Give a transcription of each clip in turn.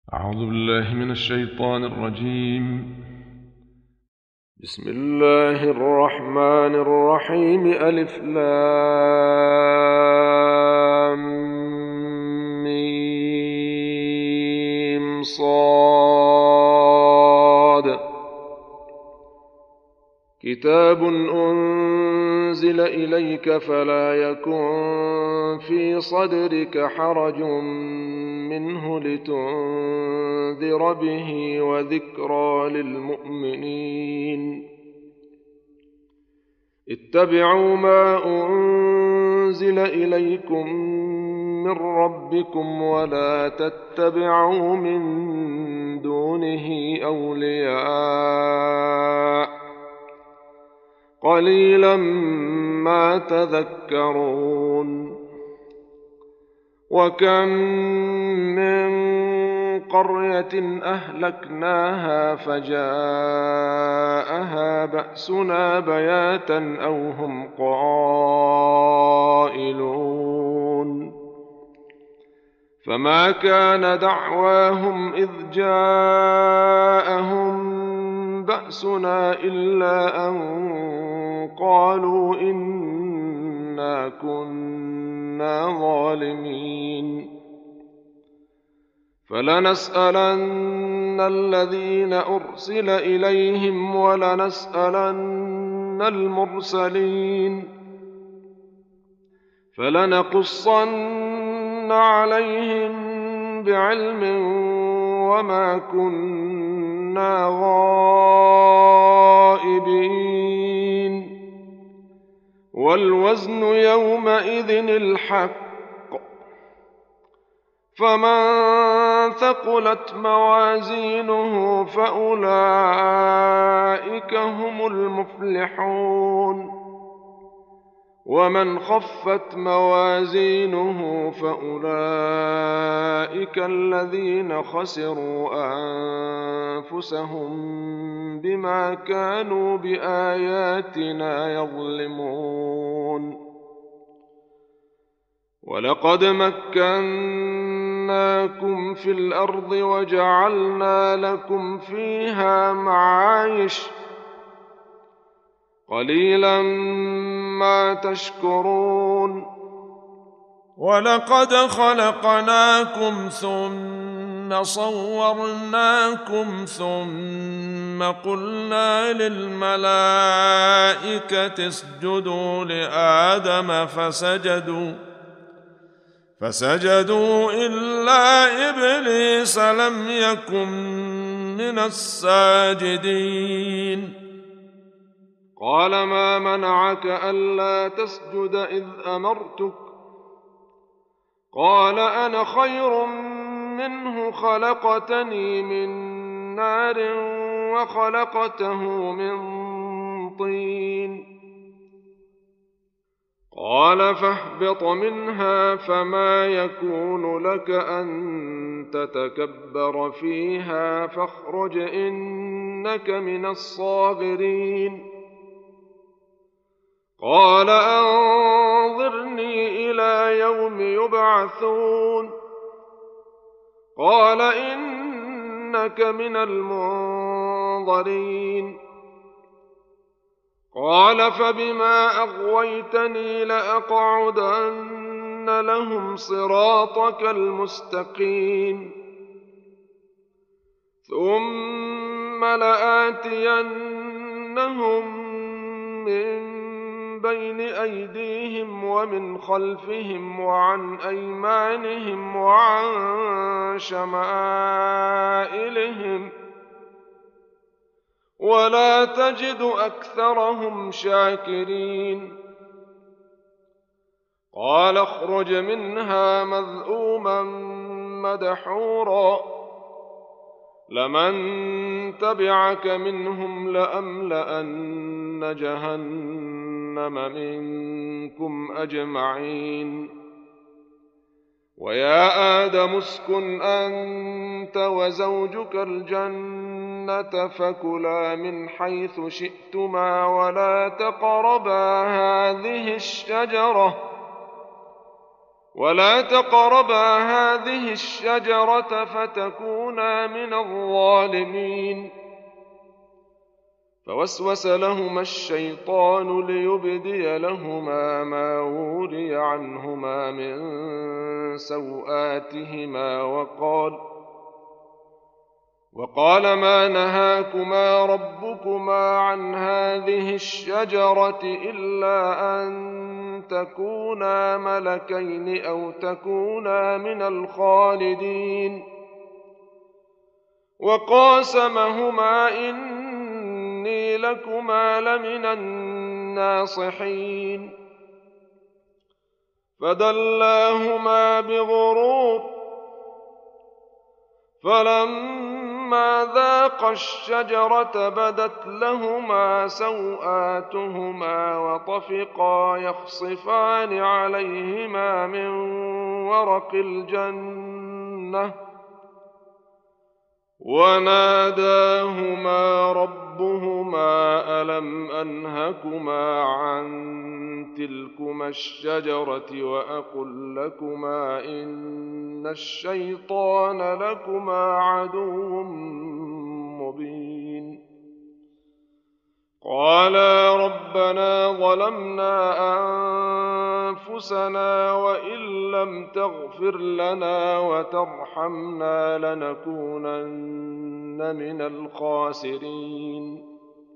أعوذ بالله من الشيطان الرجيم. بسم الله الرحمن الرحيم. ألف لام ميم صاد. كتاب أنزل إليك فلا يكن في صدرك حرج منه لتنذر به وذكرى للمؤمنين. اتبعوا ما أنزل إليكم من ربكم ولا تتبعوا من دونه أولياء قليلا ما تذكرون. وكم من قرية أهلكناها فجاءها بأسنا بياتا أو هم قائلون. فما كان دعواهم إذ جاءهم بأسنا إلا أن قالوا إنا كنا ظالمين. فلنسألن الذين أرسل إليهم ولنسألن المرسلين. فلنقصن عليهم بعلم وما كنا غائبين. والوزن يومئذ الحق. فمن ثقلت موازينه فأولئك هم المفلحون. ومن خفت موازينه فأولئك الذين خسروا أنفسهم بما كانوا بآياتنا يظلمون. ولقد مكناكم في الأرض وجعلنا لكم فيها معايش قليلا ما تشكرون. ولقد خلقناكم ثم صورناكم ثم قلنا للملائكة اسجدوا لآدم فسجدوا إلا إبليس لم يكن من الساجدين. قال ما منعك ألا تسجد إذ أمرتك؟ قال أنا خير منه خلقتني من نار وخلقته من طين. قال فاهبط منها فما يكون لك أن تتكبر فيها فاخرج إنك من الصاغرين. قال أنظرني إلى يوم يبعثون. قال إنك من المنظرين. قال فبما أغويتني لأقعدن لهم صراطك المستقيم ثم لآتينهم من بين أيديهم ومن خلفهم وعن أيمانهم وعن شمائلهم ولا تجد أكثرهم شاكرين. قال اخرج منها مذءوما مدحورا لمن تبعك منهم لأملأن جهنم منكم أجمعين. ويا آدم اسكن أنت وزوجك الجنة فكلا من حيث شئتما ولا تقربا هذه الشجرة ولا تقربا هذه الشجرة فتكونا من الظالمين. فوسوس لهما الشيطان ليبدي لهما ما وري عنهما من سوآتهما وقال ما نهاكما ربكما عن هذه الشجرة إلا أن تكونا ملكين أو تكونا من الخالدين. وقاسمهما إني لكما لمن الناصحين. فدلاهما بغرور فلما ذاقا الشجرة بدت لهما سوآتهما وطفقا يخصفان عليهما من ورق الجنة وناداهما ربهما ألم أنهكما عن تلكما الشجرة وأقل لكما إن الشيطان لكما عدو مبين. قالا ربنا ظلمنا أنفسنا وإن لم تغفر لنا وترحمنا لنكونن من الخاسرين.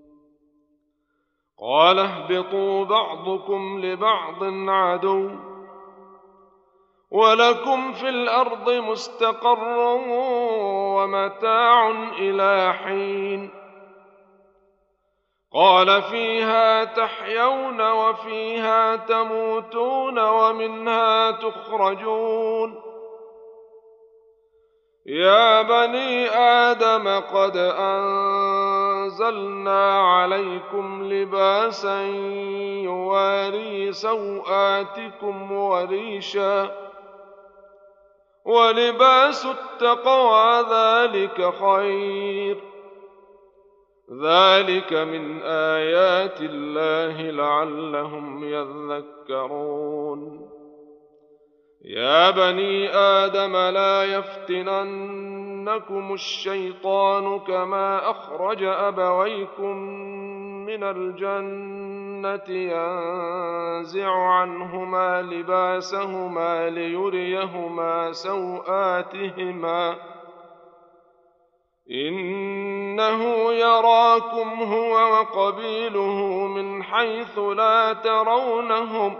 قال اهبطوا بعضكم لبعض عدو ولكم في الأرض مستقر ومتاع إلى حين. قال فيها تحيون وفيها تموتون ومنها تخرجون. يا بني آدم قد أنزلنا عليكم لباسا يواري سوآتكم وريشا ولباس التقوى ذلك خير. ذلك من آيات الله لعلهم يذكرون. يا بني آدم لا يفتننكم الشيطان كما أخرج أبويكم من الجنة ينزع عنهما لباسهما ليريهما سوآتهما إنه يراكم هو وقبيله من حيث لا ترونهم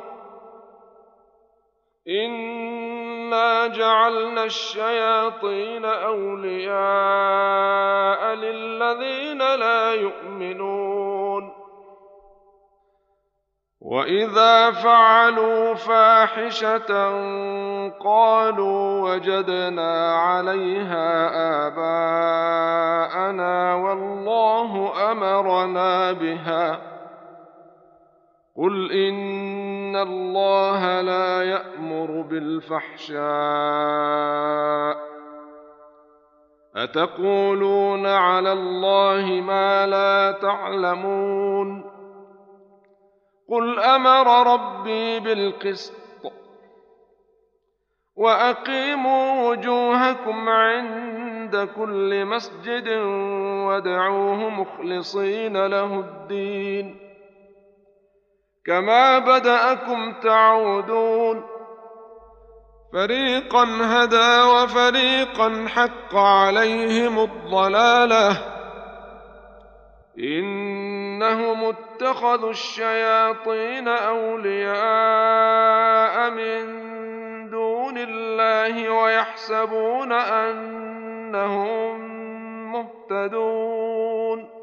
إنا جعلنا الشياطين أولياء للذين لا يؤمنون. وإذا فعلوا فاحشة قالوا وجدنا عليها آباءنا والله أمرنا بها. قل إن الله لا يأمر بالفحشاء أتقولون على الله ما لا تعلمون. قل أمر ربي بالقسط وأقيموا وجوهكم عند كل مسجد وادعوه مخلصين له الدين كما بدأكم تعودون. فريقا هدى وفريقا حق عليهم الضلالة إنهم اتخذوا الشياطين أولياء من دون الله ويحسبون أنهم مهتدون.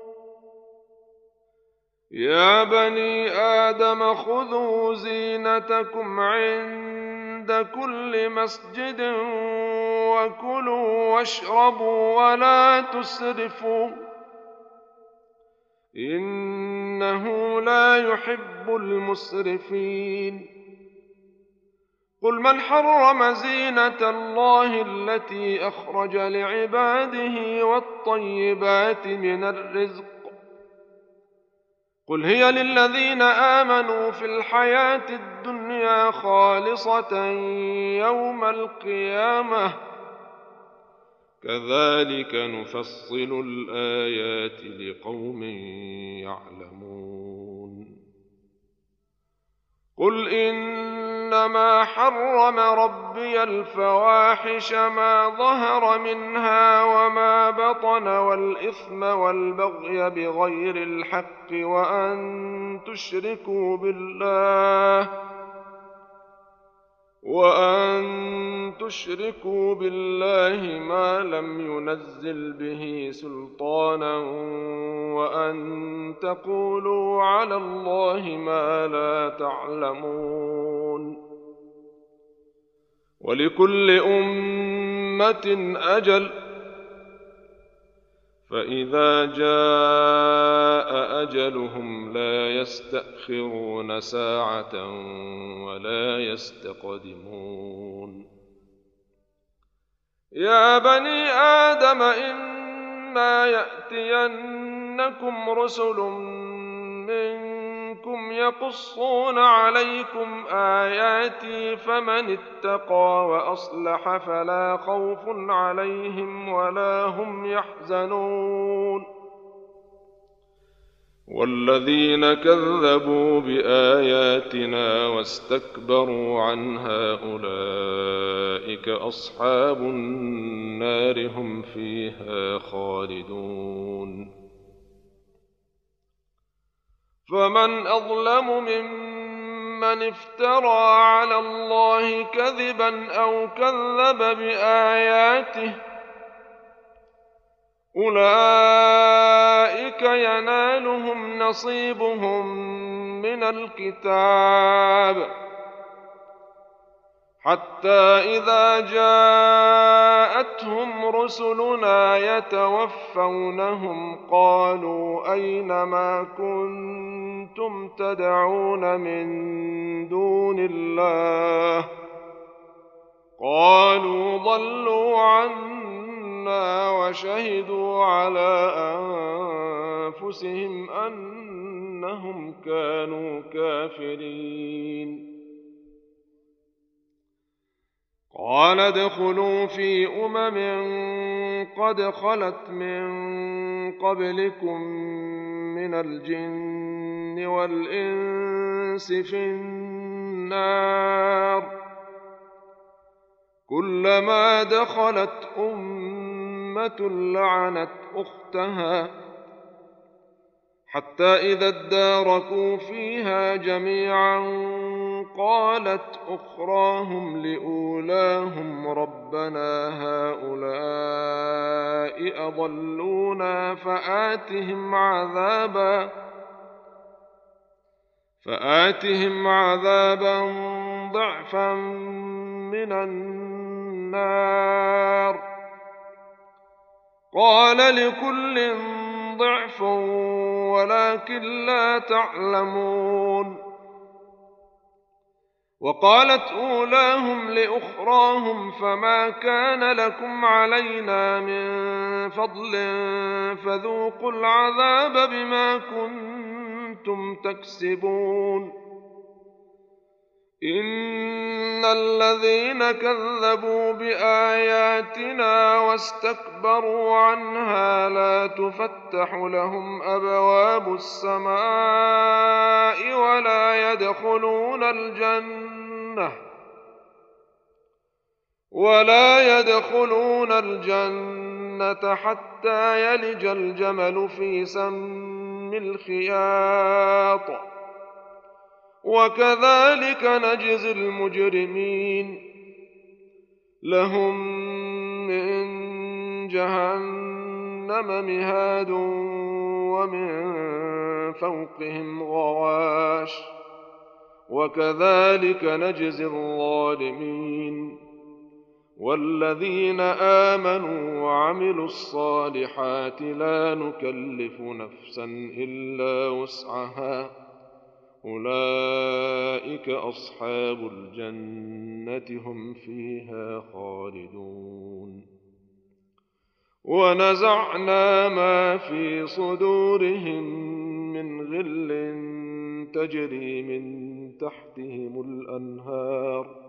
يا بني آدم خذوا زينتكم عند كل مسجد وكلوا واشربوا ولا تسرفوا إنه لا يحب المسرفين. قل من حرم زينة الله التي أخرج لعباده والطيبات من الرزق قل هي للذين آمنوا في الحياة الدنيا الدنيا خالصة يوم القيامة كذلك نفصل الآيات لقوم يعلمون قل إنما حرم ربي الفواحش ما ظهر منها وما بطن والإثم والبغي بغير الحق وأن تشركوا بالله ما لم ينزل به سلطانا وأن تقولوا على الله ما لا تعلمون ولكل أمة أجل فإذا جاء أجلهم لا يستأخرون ساعة ولا يستقدمون يا بني آدم إما يأتينكم رسل منكم يقصون عليكم آياتي فمن اتقى وأصلح فلا خوف عليهم ولا هم يحزنون والذين كذبوا بآياتنا واستكبروا عنها أولئك أصحاب النار هم فيها خالدون فمن أظلم ممن افترى على الله كذبا أو كذب بآياته أولئك ينالهم نصيبهم من الكتاب حتى إذا جاءتهم رسلنا يتوفونهم قالوا أين ما كنتم تدعون من دون الله قالوا ضلوا عنا وشهدوا على أنفسهم أنهم كانوا كافرين قال ادخلوا في قد خلت من قبلكم من الجن والإنس في النار كلما دخلت أمة لعنت أختها حتى إذا اداركوا فيها جميعا قالت أخراهم لأولاهم ربنا هؤلاء أضلونا فآتهم عذابا ضعفا من النار قال لكل ضعف ولكن لا تعلمون وقالت أولاهم لأخراهم فما كان لكم علينا من فضل فذوقوا العذاب بما كنتم تكسبون إن الذين كذبوا بآياتنا واستكبروا عنها لا تفتح لهم أبواب السماء ولا يدخلون الجنة حتى يلج الجمل في سم الخياط وكذلك نجزي المجرمين لهم من جهنم مهاد ومن فوقهم غواش وكذلك نجزي الظالمين والذين آمنوا وعملوا الصالحات لا نكلف نفسا إلا وسعها أولئك أصحاب الجنة هم فيها خالدون ونزعنا ما في صدورهم من غل تجري من تحتهم الأنهار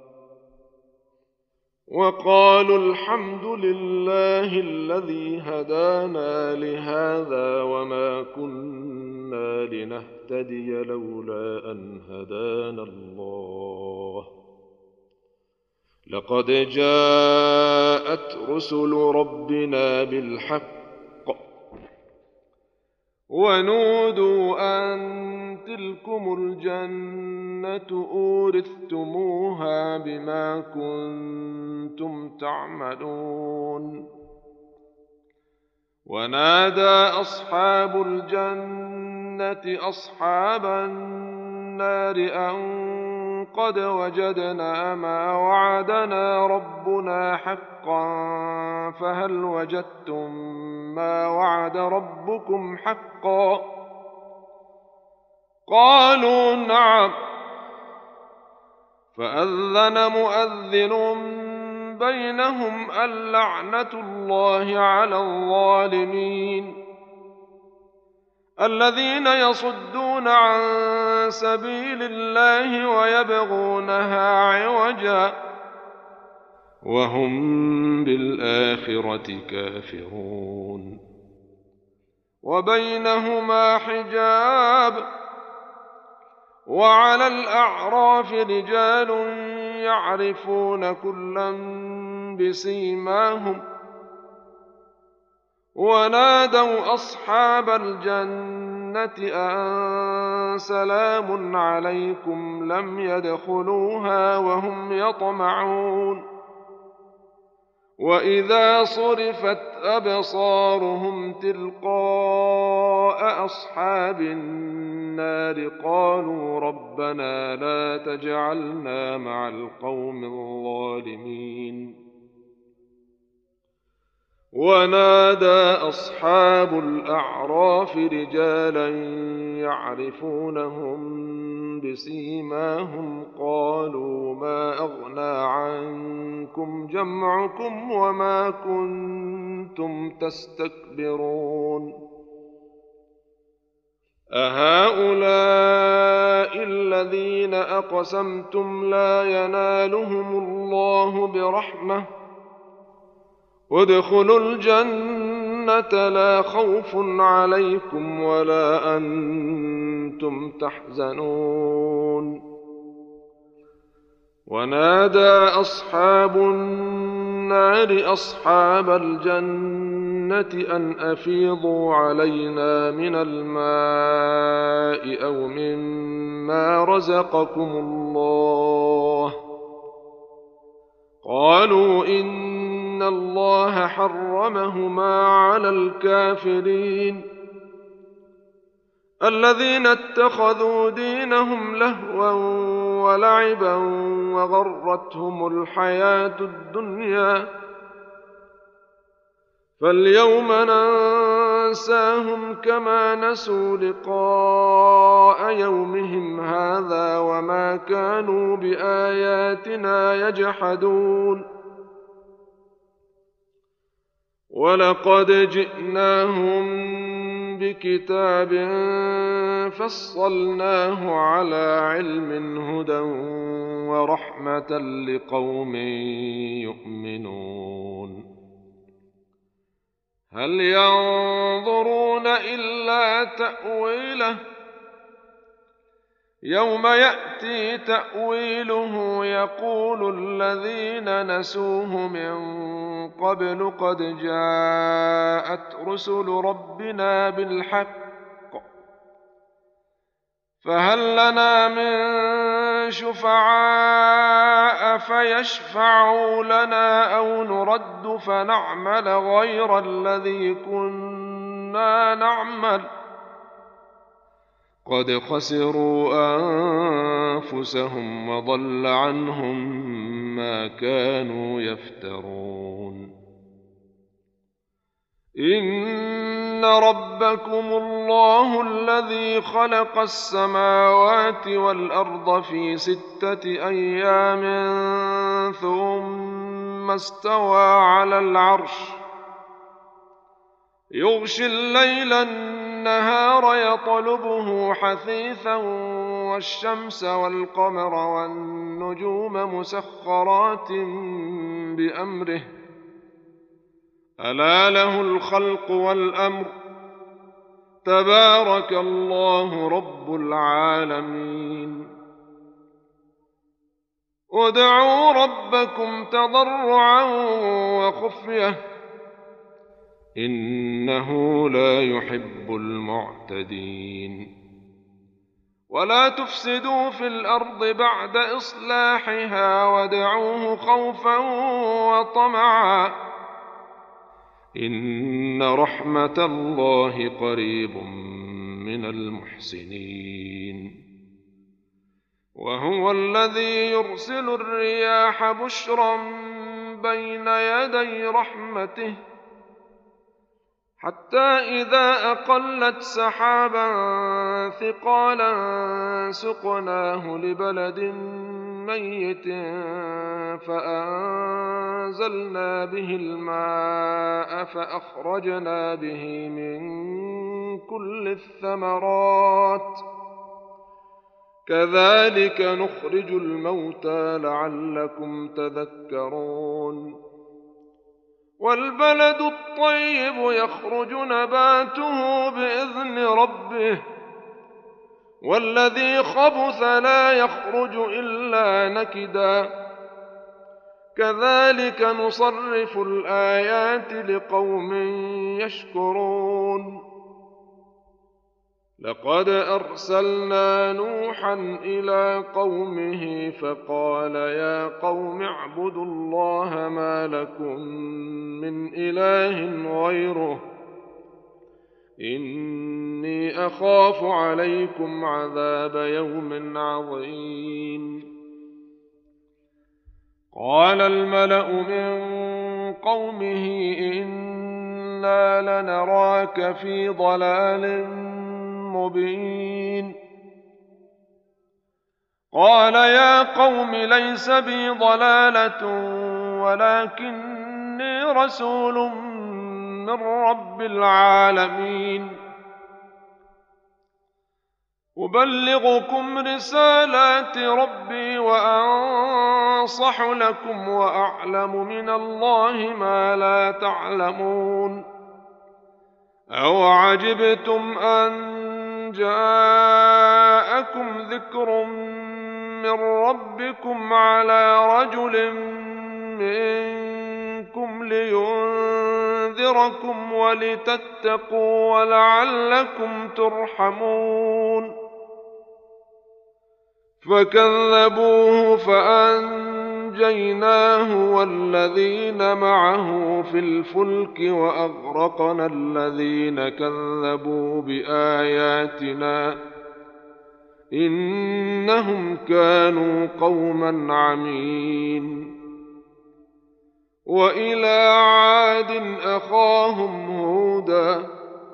وقالوا الحمد لله الذي هدانا لهذا وما كنا لنهتدي لولا أن هدانا الله لقد جاءت رسل ربنا بالحق ونودوا أن تلكم الجنة أورثتموها بما كنتم تعملون ونادى أصحاب الجنة أصحاب النار أن قد وجدنا ما وعدنا ربنا حقا فهل وجدتم ما وعد ربكم حقا قالوا نعم فأذن مؤذن بينهم اللعنة الله على الظالمين الذين يصدون عن سبيل الله ويبغونها عوجا وهم بالآخرة كافرون وبينهما حجاب وعلى الأعراف رجال يعرفون كلا بسيماهم ونادوا أصحاب الجنة أن سلام عليكم لم يدخلوها وهم يطمعون وإذا صرفت أبصارهم تلقاء أصحاب النار قالوا ربنا لا تجعلنا مع القوم الظالمين ونادى أصحاب الأعراف رجالا يعرفونهم بسيماهم قالوا ما أغنى عنكم جمعكم وما كنتم تستكبرون أهؤلاء الذين أقسمتم لا ينالهم الله برحمة وادخلوا الجنة لا خوف عليكم ولا أنتم تحزنون ونادى أصحاب النار أصحاب الجنة أن أفيضوا علينا من الماء أو مما رزقكم الله قالوا إن الله حرمهما على الكافرين الذين اتخذوا دينهم لهوا ولعبا وغرتهم الحياة الدنيا فاليوم ننساهم كما نسوا لقاء يومهم هذا وما كانوا بآياتنا يجحدون ولقد جئناهم بكتاب فصلناه على علم هدى ورحمة لقوم يؤمنون هل ينظرون إلا تأويله يوم يأتي تأويله يقول الذين نسوه من قبل قد جاءت رسل ربنا بالحق فهل لنا من شفعاء فيشفعوا لنا أو نرد فنعمل غير الذي كنا نعمل قد خسروا أنفسهم وضل عنهم ما كانوا يفترون إن ربكم الله الذي خلق السماوات والأرض في 6 أيام ثم استوى على العرش يغشي الليل النهار يطلبه حثيثا والشمس والقمر والنجوم مسخرات بأمره ألا له الخلق والأمر تبارك الله رب العالمين ادعوا ربكم تضرعا وخفية إنه لا يحب المعتدين ولا تفسدوا في الأرض بعد إصلاحها وادعوه خوفا وطمعا إن رحمة الله قريب من المحسنين وهو الذي يرسل الرياح بشرا بين يدي رحمته حتى إذا أقلت سحابا ثقالا سقناه لبلد ميت فأنزلنا به الماء فأخرجنا به من كل الثمرات كذلك نخرج الموتى لعلكم تذكرون والبلد الطيب يخرج نباته بإذن ربه والذي خبث لا يخرج إلا نكدا كذلك نصرف الآيات لقوم يشكرون لقد أرسلنا نوحا إلى قومه فقال يا قوم اعبدوا الله ما لكم من إله غيره إني أخاف عليكم عذاب يوم عظيم قال الملأ من قومه إنا لنراك في ضلال مبين قال يا قوم ليس بي ضلالة ولكني رسول من رب العالمين أبلغكم رسالات ربي وأنصح لكم وأعلم من الله ما لا تعلمون أو عجبتم أن جاءكم ذكر من ربكم على رجل منكم لينذركم ولتتقوا ولعلكم ترحمون فكذبوه فأنجيناه والذين معه في الفلك وأغرقنا الذين كذبوا بآياتنا إنهم كانوا قوما عمين وإلى عاد أخاهم هودا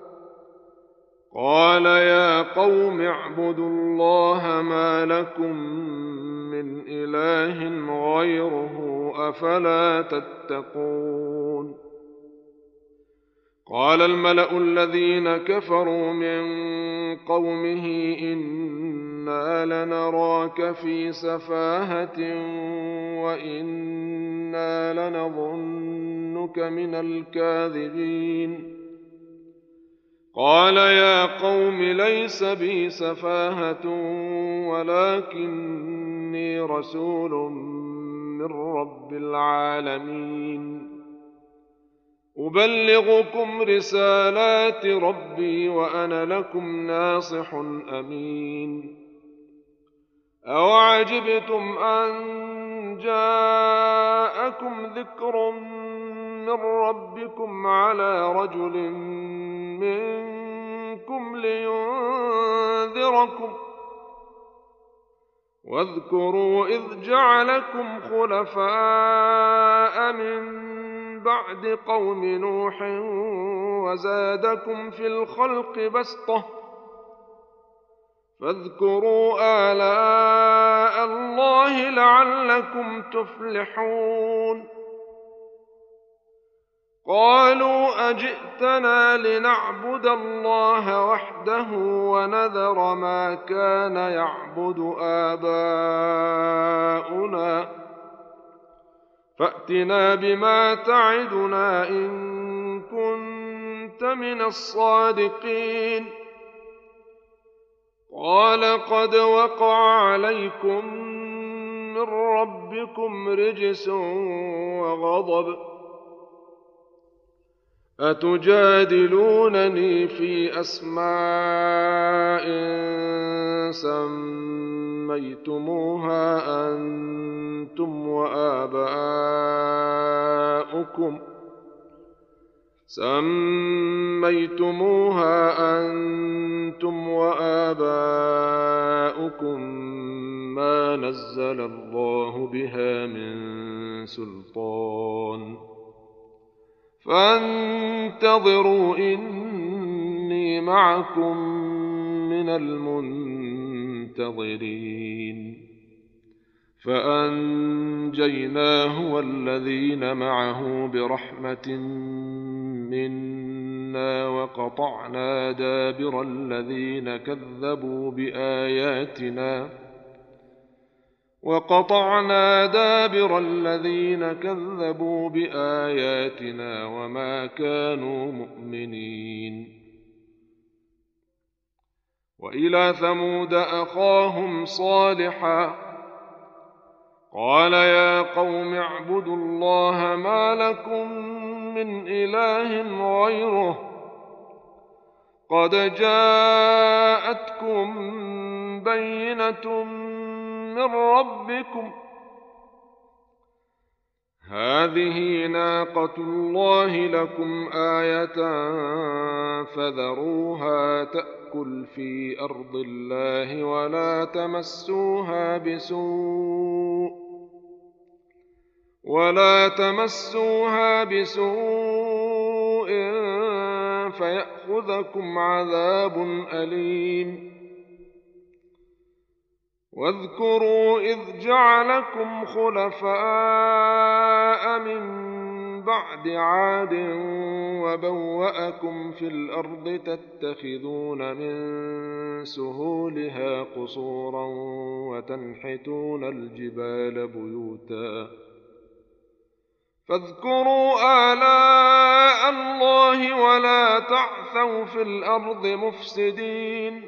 قال يا قوم اعبدوا الله ما لكم من إله غيره أفلا تتقون قال الملأ الذين كفروا من قومه إنا لنراك في سفاهة وإنا لنظنك من الكاذبين قال يا قوم ليس بي سفاهة ولكني رسول من رب العالمين أبلغكم رسالات ربي وأنا لكم ناصح أمين أو عجبتم أن جاءكم ذكر من ربكم على رجل منكم لينذركم واذكروا إذ جعلكم خلفاء من بعد قوم نوح وزادكم في الخلق بسطة فاذكروا آلاء الله لعلكم تفلحون قالوا أجئتنا لنعبد الله وحده ونذر ما كان يعبد آباؤنا فأتنا بما تعدنا إن كنت من الصادقين قال قد وقع عليكم من ربكم رجس وغضب أتجادلونني في أسماء سميتموها أنتم وآباؤكم ما نزل الله بها من سلطان فانتظروا إني معكم من المنتظرين فأنجيناه والذين معه برحمة منا وقطعنا دابر الذين كذبوا بآياتنا وما كانوا مؤمنين وإلى ثمود أخاهم صالحا قال يا قوم اعبدوا الله ما لكم من إله غيره قد جاءتكم بينة من ربكم هذه ناقة الله لكم آية فذروها تأكل في أرض الله ولا تمسوها بسوء فيأخذكم عذاب أليم واذكروا إذ جعلكم خلفاء من بعد عاد وبوأكم في الأرض تتخذون من سهولها قصورا وتنحتون الجبال بيوتا فاذكروا آلاء الله ولا تعثوا في الأرض مفسدين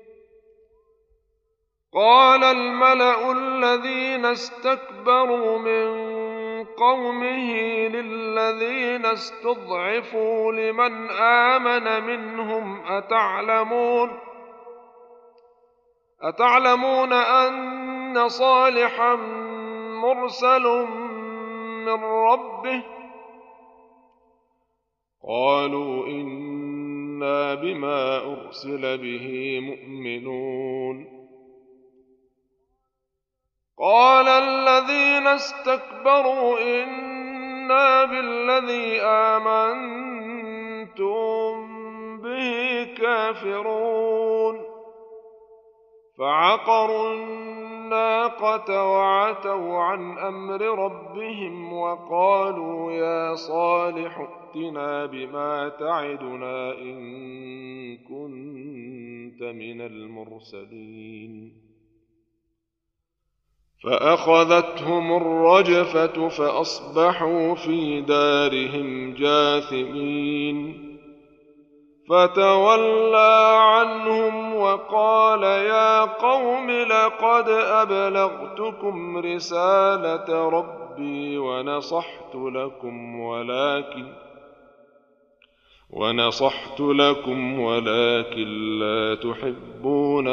قال الملأ الذين استكبروا من قومه للذين استضعفوا لمن آمن منهم أتعلمون أن صالحا مرسل من ربه قالوا إنا بما أرسل به مؤمنون قال الذين استكبروا إنا بالذي آمنتم به كافرون فعقروا الناقة وعتوا عن أمر ربهم وقالوا يا صالح ائتنا بما تعدنا إن كنت من المرسلين فأخذتهم الرجفة فأصبحوا في دارهم جاثمين فتولى عنهم وقال يا قوم لقد أبلغتكم رسالة ربي ونصحت لكم ولكن لا تحبون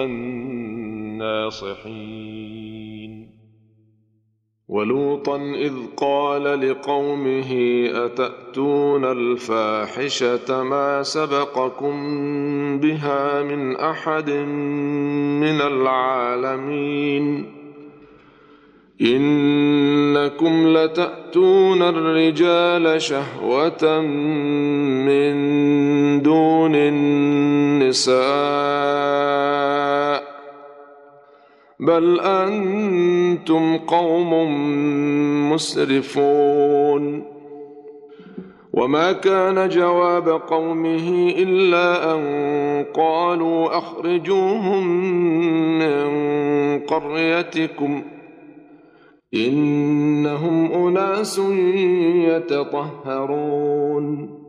الناصحين ولوطا إذ قال لقومه أتأتون الفاحشة ما سبقكم بها من أحد من العالمين إنكم لتأتون الرجال شهوة من دون النساء بل أنتم قوم مسرفون وما كان جواب قومه إلا أن قالوا أخرجوهم من قريتكم إنهم أناس يتطهرون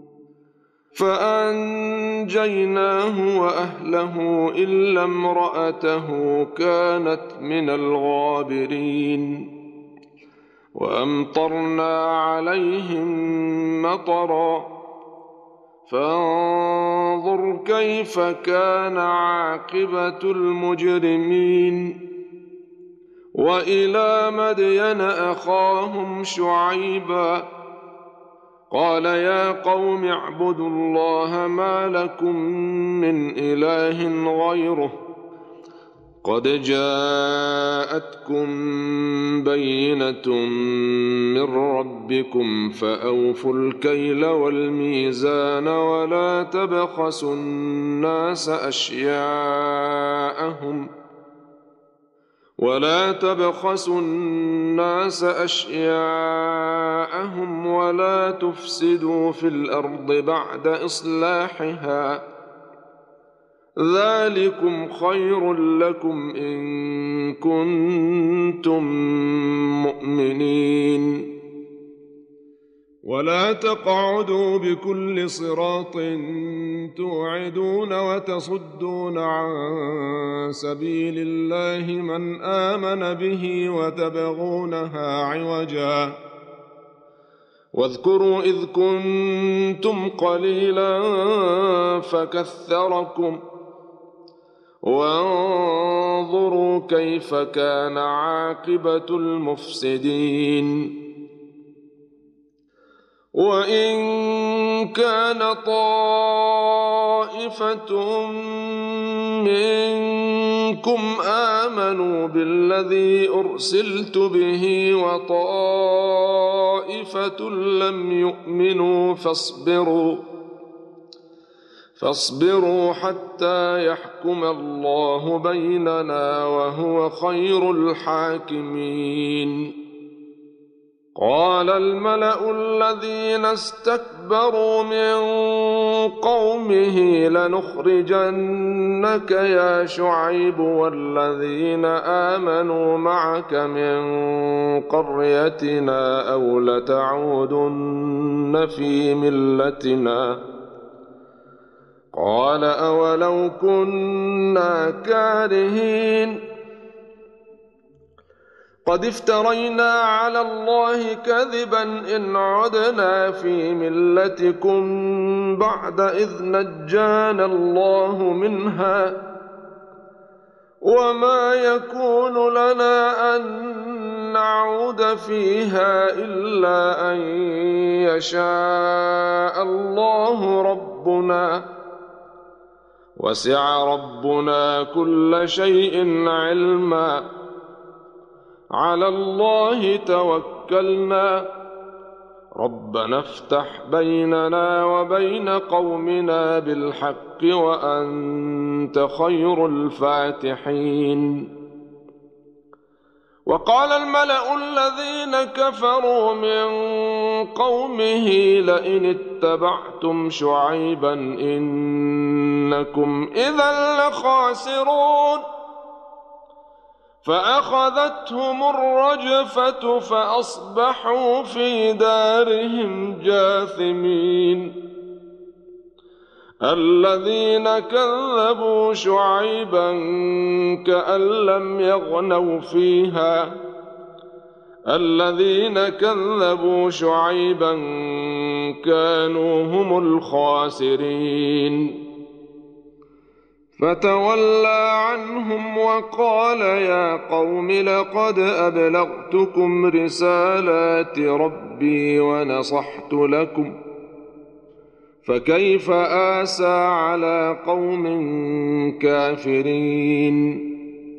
فأنجيناه وأهله إلا امرأته كانت من الغابرين وأمطرنا عليهم مطرا فانظر كيف كان عاقبة المجرمين وإلى مدين أخاهم شعيبا قال يا قوم اعبدوا الله ما لكم من إله غيره قد جاءتكم بينة من ربكم فأوفوا الكيل والميزان ولا تبخسوا الناس أشياءهم ولا تفسدوا في الأرض بعد إصلاحها ذلكم خير لكم إن كنتم مؤمنين ولا تقعدوا بكل صراط توعدون وتصدون عن سبيل الله من آمن به وتبغونها عوجا واذكروا إذ كنتم قليلا فكثركم وانظروا كيف كان عاقبة المفسدين وإن كان طائفة منكم آمنوا بالذي أرسلت به وطائفة لم يؤمنوا فاصبروا حتى يحكم الله بيننا وهو خير الحاكمين قال الملأ الذين استكبروا من قومه لنخرجنك يا شعيب والذين آمنوا معك من قريتنا أو لتعودن في ملتنا قال أولو كنا كارهين قد افترينا على الله كذبا إن عدنا في ملتكم بعد إذ نجانا الله منها وما يكون لنا أن نعود فيها إلا أن يشاء الله ربنا وسع ربنا كل شيء علما على الله توكلنا ربنا افتح بيننا وبين قومنا بالحق وأنت خير الفاتحين وقال الملأ الذين كفروا من قومه لئن اتبعتم شعيبا إنكم إذا لخاسرون فأخذتهم الرجفة فأصبحوا في دارهم جاثمين الذين كذبوا شعيبا كأن لم يغنوا فيها الذين كذبوا شعيبا كانوا هم الخاسرين فتولى عنهم وقال يا قوم لقد أبلغتكم رسالات ربي ونصحت لكم فكيف آسى على قوم كافرين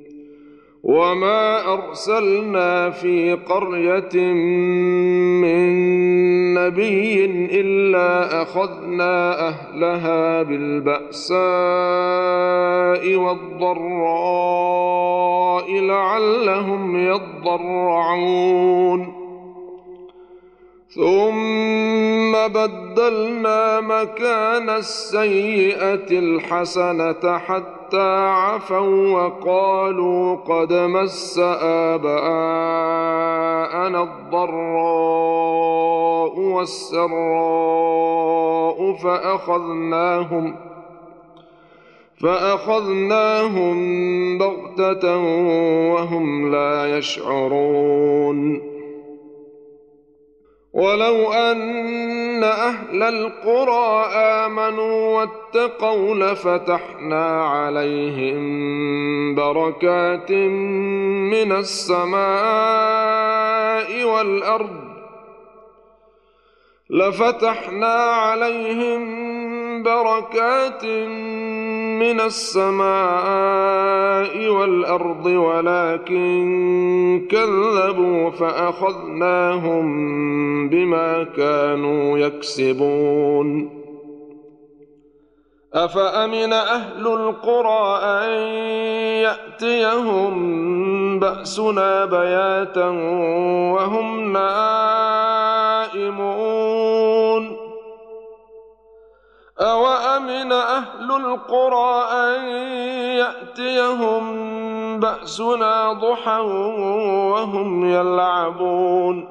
وما أرسلنا في قرية من نبي إلا أخذنا أهلها بالبأساء والضراء لعلهم يضرعون ثم بدلنا مكان السيئة الحسنة حتى عفوا وقالوا قد مس آباءنا الضراء والسراء فأخذناهم بغتة وهم لا يشعرون. ولو أن أهل القرى آمنوا واتقوا لفتحنا عليهم بركات من السماء والأرض ولكن كذبوا فأخذناهم بما كانوا يكسبون. أفأمن أهل القرى أن يأتيهم بأسنا بياتا وهم نائمون أوأمن أهل القرى أن يأتيهم بأسنا ضحى وهم يلعبون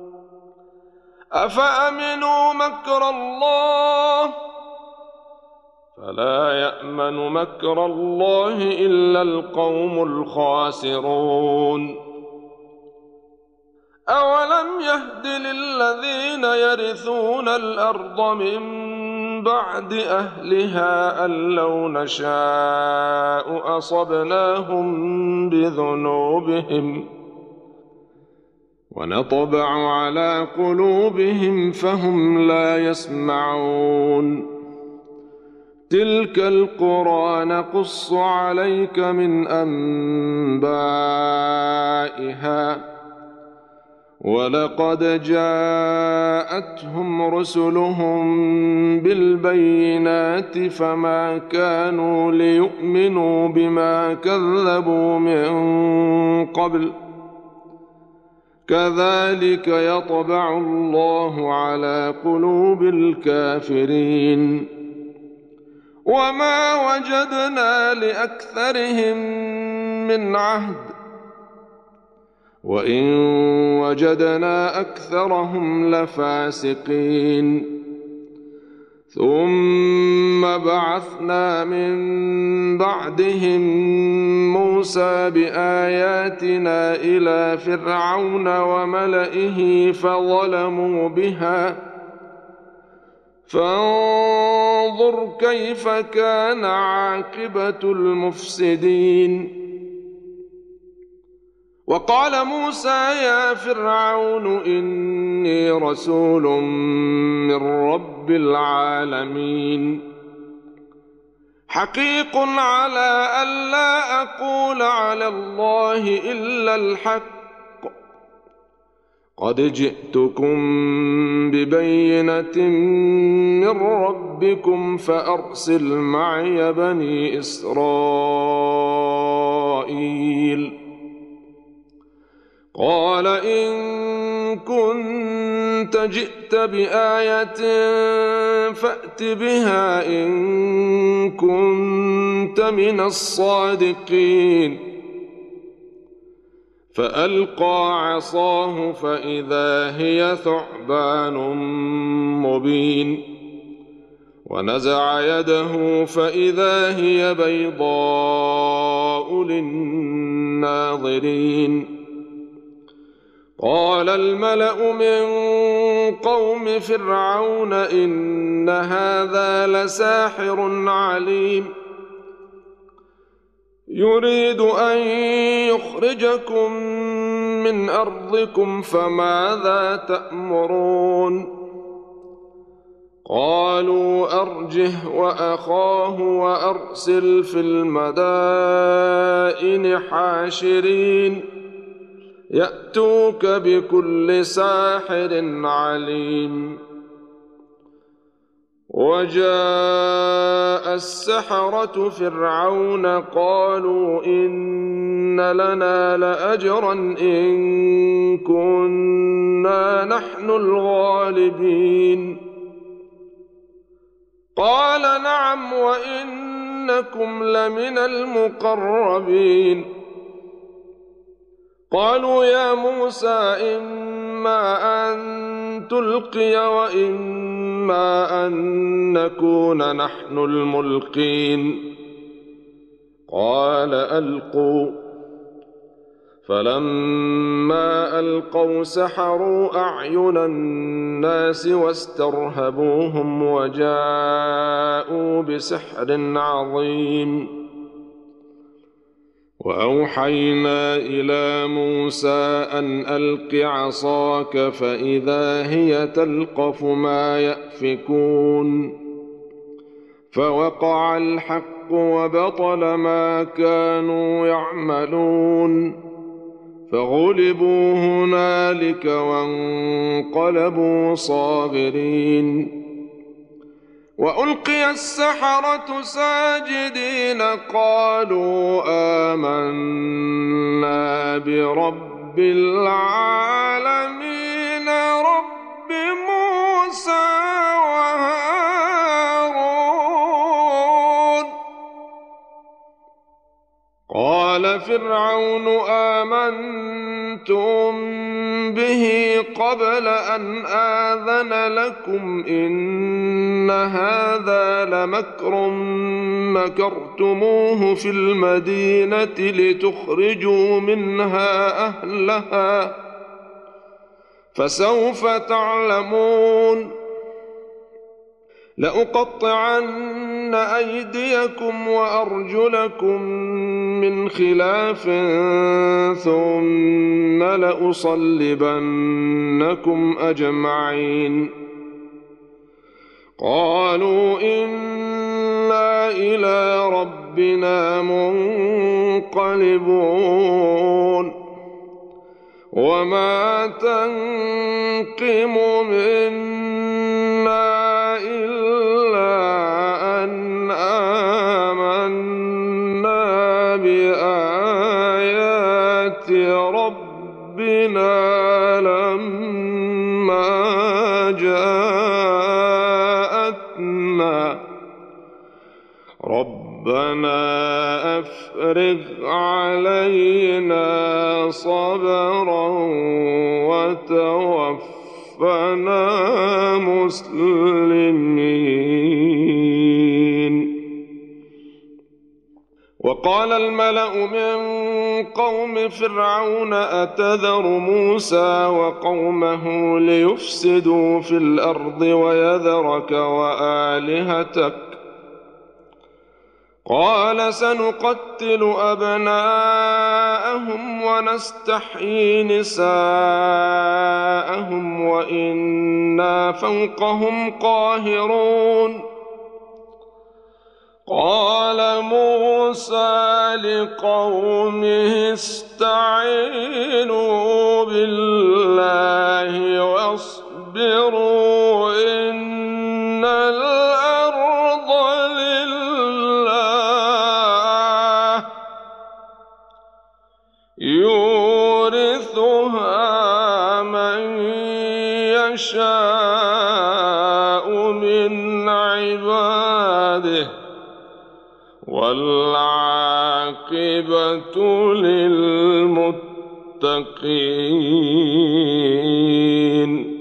أفأمنوا مكر الله فلا يأمن مكر الله إلا القوم الخاسرون. أولم يهد للذين يرثون الأرض من بعد أهلها أن لو نشاء أصبناهم بذنوبهم ونطبع على قلوبهم فهم لا يسمعون. تلك القرى نقص عليك من أنبائها ولقد جاءتهم رسلهم بالبينات فما كانوا ليؤمنوا بما كذبوا من قبل كذلك يطبع الله على قلوب الكافرين. وما وجدنا لأكثرهم من عهد وإن وجدنا أكثرهم لفاسقين. ثم بعثنا من بعدهم موسى بآياتنا إلى فرعون وملئه فظلموا بها فانظر كيف كان عاقبة المفسدين. وقال موسى يا فرعون إني رسول من رب العالمين حقيق على ألا أقول على الله إلا الحق قد جئتكم ببينة من ربكم فأرسل معي بني إسرائيل. قال إن كنت جئت بآية فأت بها إن كنت من الصادقين. فألقى عصاه فإذا هي ثعبان مبين ونزع يده فإذا هي بيضاء للناظرين. قال الملأ من قوم فرعون إن هذا لساحر عليم يريد أن يخرجكم من أرضكم فماذا تأمرون. قالوا أرجه وأخاه وأرسل في المدائن حاشرين يأتوك بكل ساحر عليم. وجاء السحرة فرعون قالوا إن لنا لأجرا إن كنا نحن الغالبين قال نعم وإنكم لمن المقربين قالوا يا موسى إما أن تلقي وإما أن نكون نحن الملقين قال ألقوا فلما ألقوا سحروا أعين الناس واسترهبوهم وجاءوا بسحر عظيم وأوحينا إلى موسى أن ألق عصاك فإذا هي تلقف ما يأفكون فوقع الحق وبطل ما كانوا يعملون فغلبوا هنالك وانقلبوا صاغرين وألقي السحرة ساجدين قالوا آمنا برب العالمين رب موسى وهارون قال فرعون آمنتم به قبل أن آذن لكم إن هذا لمكر مكرتموه في المدينة لتخرجوا منها أهلها فسوف تعلمون لأقطعن أيديكم وأرجلكم من خلاف ثم لأصلبنكم أجمعين قالوا إنا إلى ربنا منقلبون وما تنقم منا إلا أن آمنا بآيات ربنا لما جاءتنا ربنا أفرغ علينا صبرا وتوفنا مسلمين وقال الملأ من قوم فرعون أتذر موسى وقومه ليفسدوا في الأرض ويذرك وآلهتك قال سنقتل أبناءهم ونستحيي نساءهم وإنا فوقهم قاهرون قال موسى لقومه استعينوا بالله واصبروا إن الأرض لله يورثها من يشاء من عباده والعاقبة للمتقين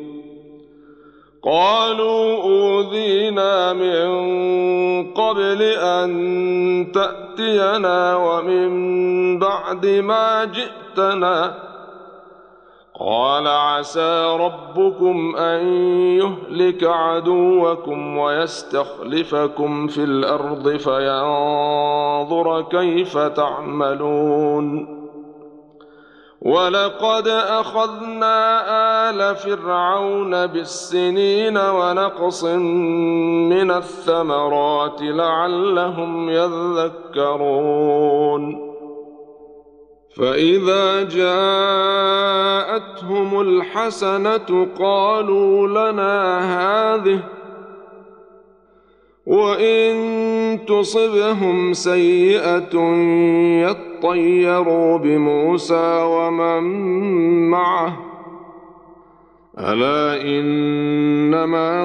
قالوا أوذينا من قبل أن تأتينا ومن بعد ما جئتنا قال عسى ربكم أن يهلك عدوكم ويستخلفكم في الأرض فينظر كيف تعملون ولقد أخذنا آل فرعون بالسنين ونقص من الثمرات لعلهم يذكرون فإذا جاءتهم الحسنة قالوا لنا هذه وإن تصبهم سيئة يطيروا بموسى ومن معه ألا إنما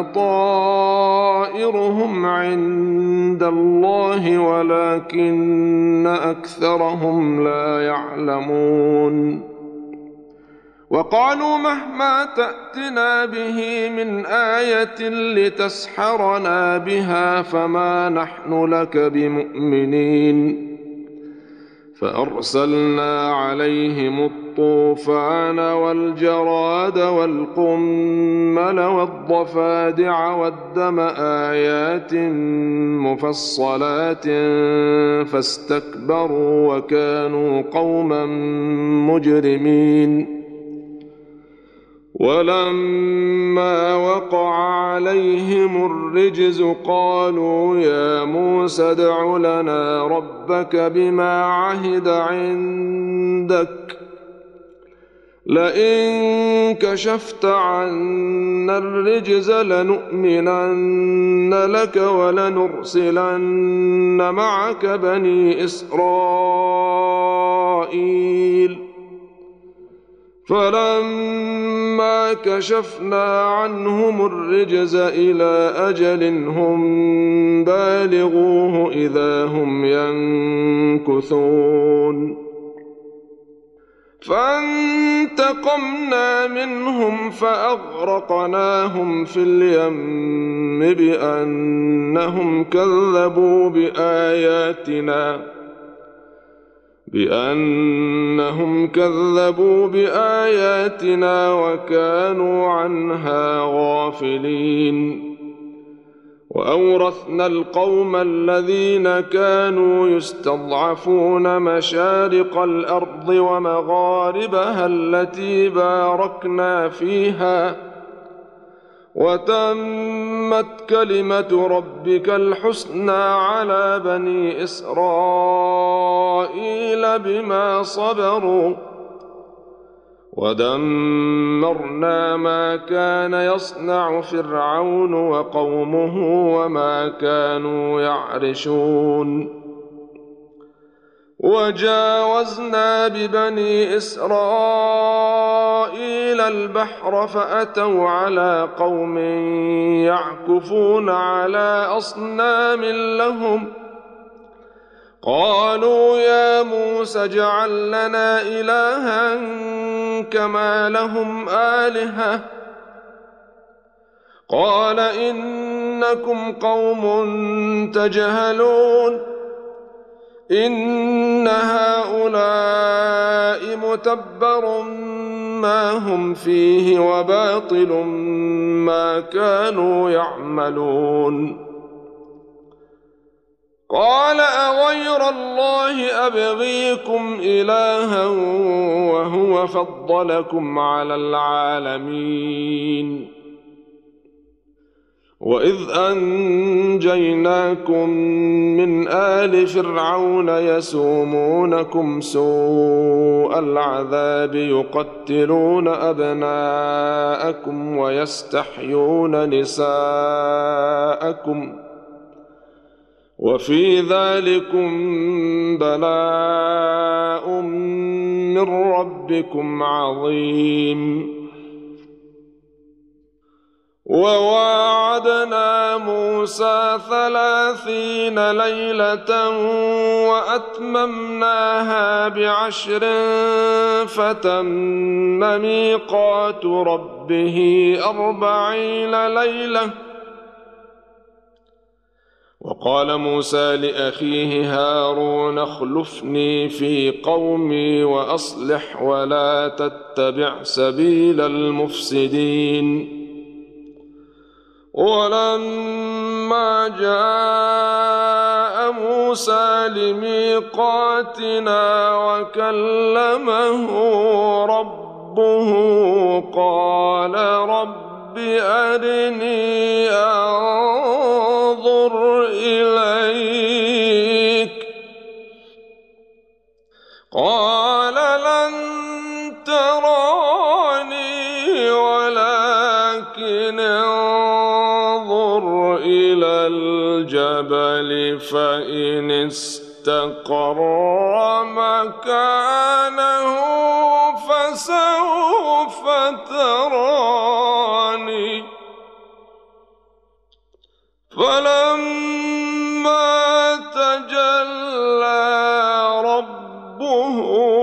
طائرهم عند الله ولكن أكثرهم لا يعلمون وقالوا مهما تأتنا به من آية لتسحرنا بها فما نحن لك بمؤمنين فأرسلنا عليهم الطوفان والجراد والقمل والضفادع والدم آيات مفصلات فاستكبروا وكانوا قوما مجرمين ولما وقع عليهم الرجز قالوا يا موسى ادع لنا ربك بما عهد عندك لئن كشفت عنا الرجز لنؤمنن لك ولنرسلن معك بني إسرائيل فلما كشفنا عنهم الرجز إلى أجل هم بالغوه إذا هم ينكثون فانتقمنا منهم فأغرقناهم في اليم بأنهم كذبوا بآياتنا وكانوا عنها غافلين وأورثنا القوم الذين كانوا يستضعفون مشارق الأرض ومغاربها التي باركنا فيها وتمت كلمة ربك الحسنى على بني إسرائيل بما صبروا ودمرنا ما كان يصنع فرعون وقومه وما كانوا يعرشون وجاوزنا ببني إسرائيل البحر فأتوا على قوم يعكفون على أصنام لهم قالوا يا موسى اجعل لنا إلها كما لهم آلهة قال إنكم قوم تجهلون إن هؤلاء متبر ما هم فيه وباطل ما كانوا يعملون قال أغير الله أبغيكم إلها وهو فضلكم على العالمين وإذ أنجيناكم من آل فرعون يسومونكم سوء العذاب يقتلون أبناءكم ويستحيون نساءكم وفي ذلكم بلاء من ربكم عظيم وواعدنا موسى 30 ليلة وأتممناها ب10 فتم ميقات ربه 40 ليلة وقال موسى لأخيه هارون اخلفني في قومي وأصلح ولا تتبع سبيل المفسدين ولما جاء موسى لميقاتنا وكلمه ربه قال رب أرني أنظر إليك قال لن تراني ولكن انظر إلى الجبل فإن استقر مكانه فسوف تراني فلما تجلى ربه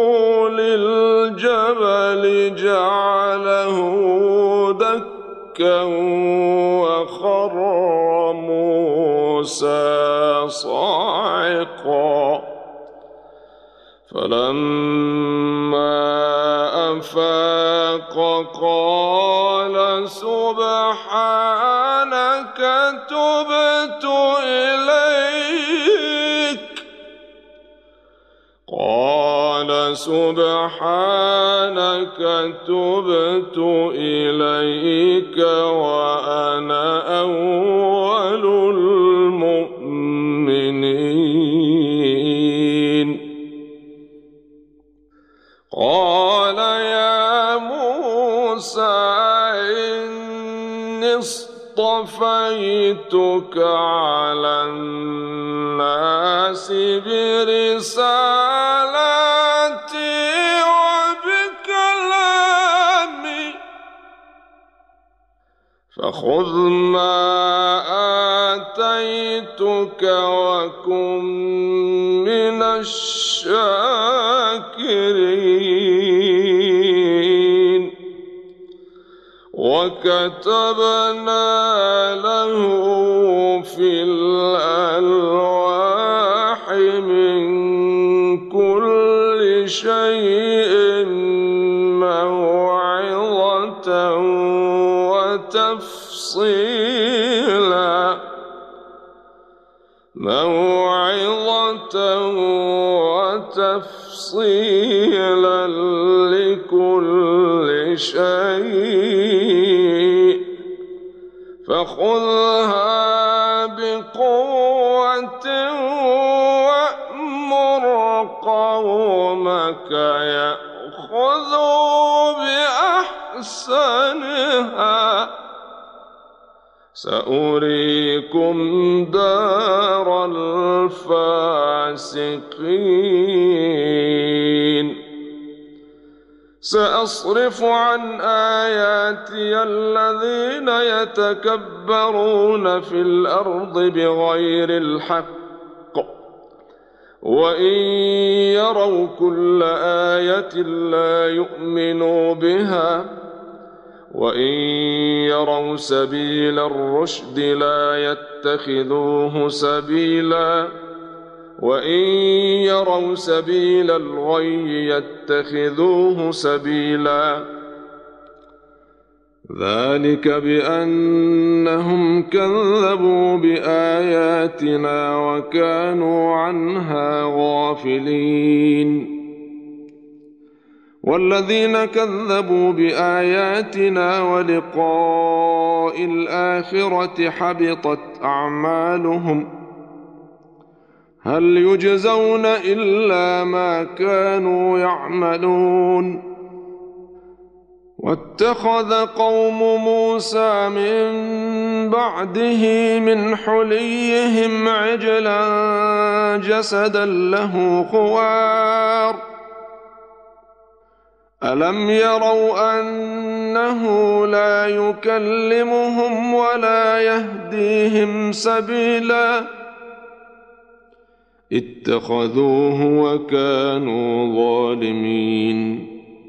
للجبل جعله دكا وخر موسى صاعقا فلما أفاق قال سبحانك تبت إليك وأنا أول المؤمنين قال يا موسى إني اصطفيتك على الناس برسالاتي وبكلامي فخذ ما آتيتك وكن من الشاكرين وكتبنا له في الألواح من كل شيء موعظة وتفصيلا لكل شيء فخذها بقوة وأمر قومك يأخذوا بأحسنها سأريكم دار الفاسقين سأصرف عن آياتي الذين يتكبرون في الأرض بغير الحق وإن يروا كل آية لا يؤمنوا بها وإن يروا سبيل الرشد لا يتخذوه سبيلا وإن يروا سبيل الغي يتخذوه سبيلا ذلك بأنهم كذبوا بآياتنا وكانوا عنها غافلين والذين كذبوا بآياتنا ولقاء الآخرة حبطت أعمالهم هل يجزون إلا ما كانوا يعملون واتخذ قوم موسى من بعده من حليهم عجلا جسدا له خوار ألم يروا أنه لا يكلمهم ولا يهديهم سبيلا اتخذوه وكانوا ظالمين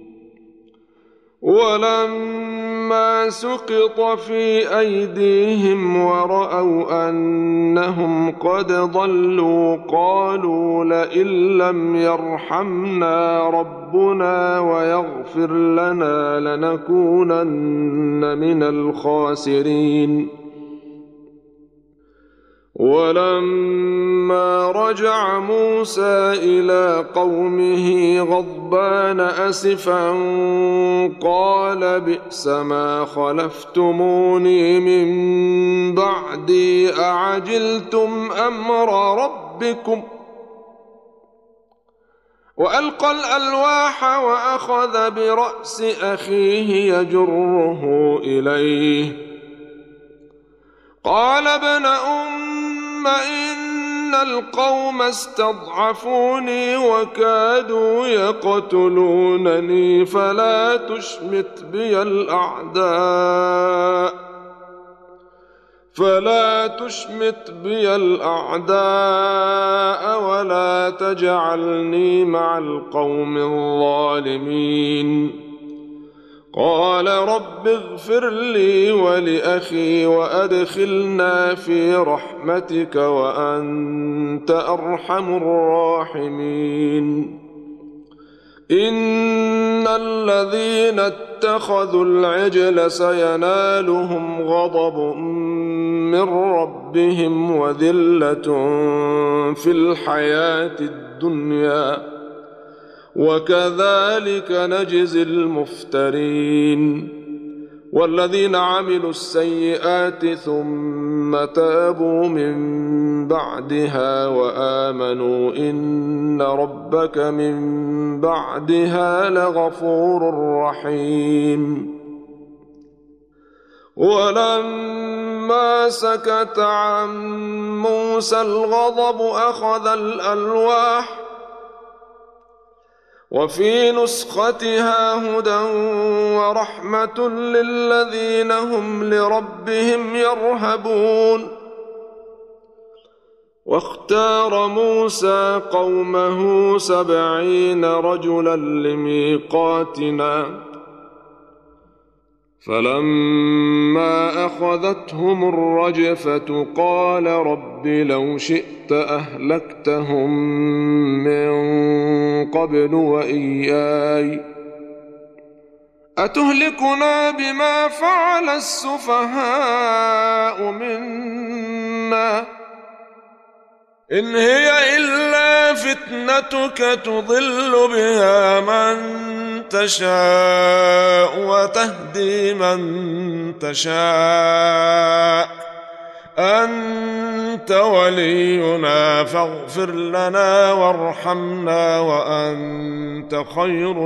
ولما سقط في أيديهم ورأوا أنهم قد ضلوا قالوا لئن لم يرحمنا ربنا ويغفر لنا لنكونن من الخاسرين ولما رجع موسى إلى قومه غضبان أسفا قال بئس ما خلفتموني من بعدي أعجلتم أمر ربكم وألقى الألواح وأخذ برأس أخيه يجره إليه قال ابن أم إن القوم استضعفوني وكادوا يقتلونني فلا تشمت بي الأعداء ولا تجعلني مع القوم الظالمين. قال رب اغفر لي ولأخي وأدخلنا في رحمتك وأنت أرحم الراحمين. إن الذين اتخذوا العجل سينالهم غضب من ربهم وذلة في الحياة الدنيا وكذلك نجزي المفترين. والذين عملوا السيئات ثم تابوا من بعدها وآمنوا إن ربك من بعدها لغفور رحيم. ولما سكت عن موسى الغضب أخذ الألواح وفي نسختها هدى ورحمة للذين هم لربهم يرهبون. واختار موسى قومه 70 رجلا لميقاتنا فلما أخذتهم الرجفة قال رب لو شئت أهلكتهم من قبل وإياي أتهلكنا بما فعل السفهاء منا إن هي إلا فتنتك تضل بها من تشاء وتهدي من تشاء أنت ولينا فاغفر لنا وارحمنا وأنت خير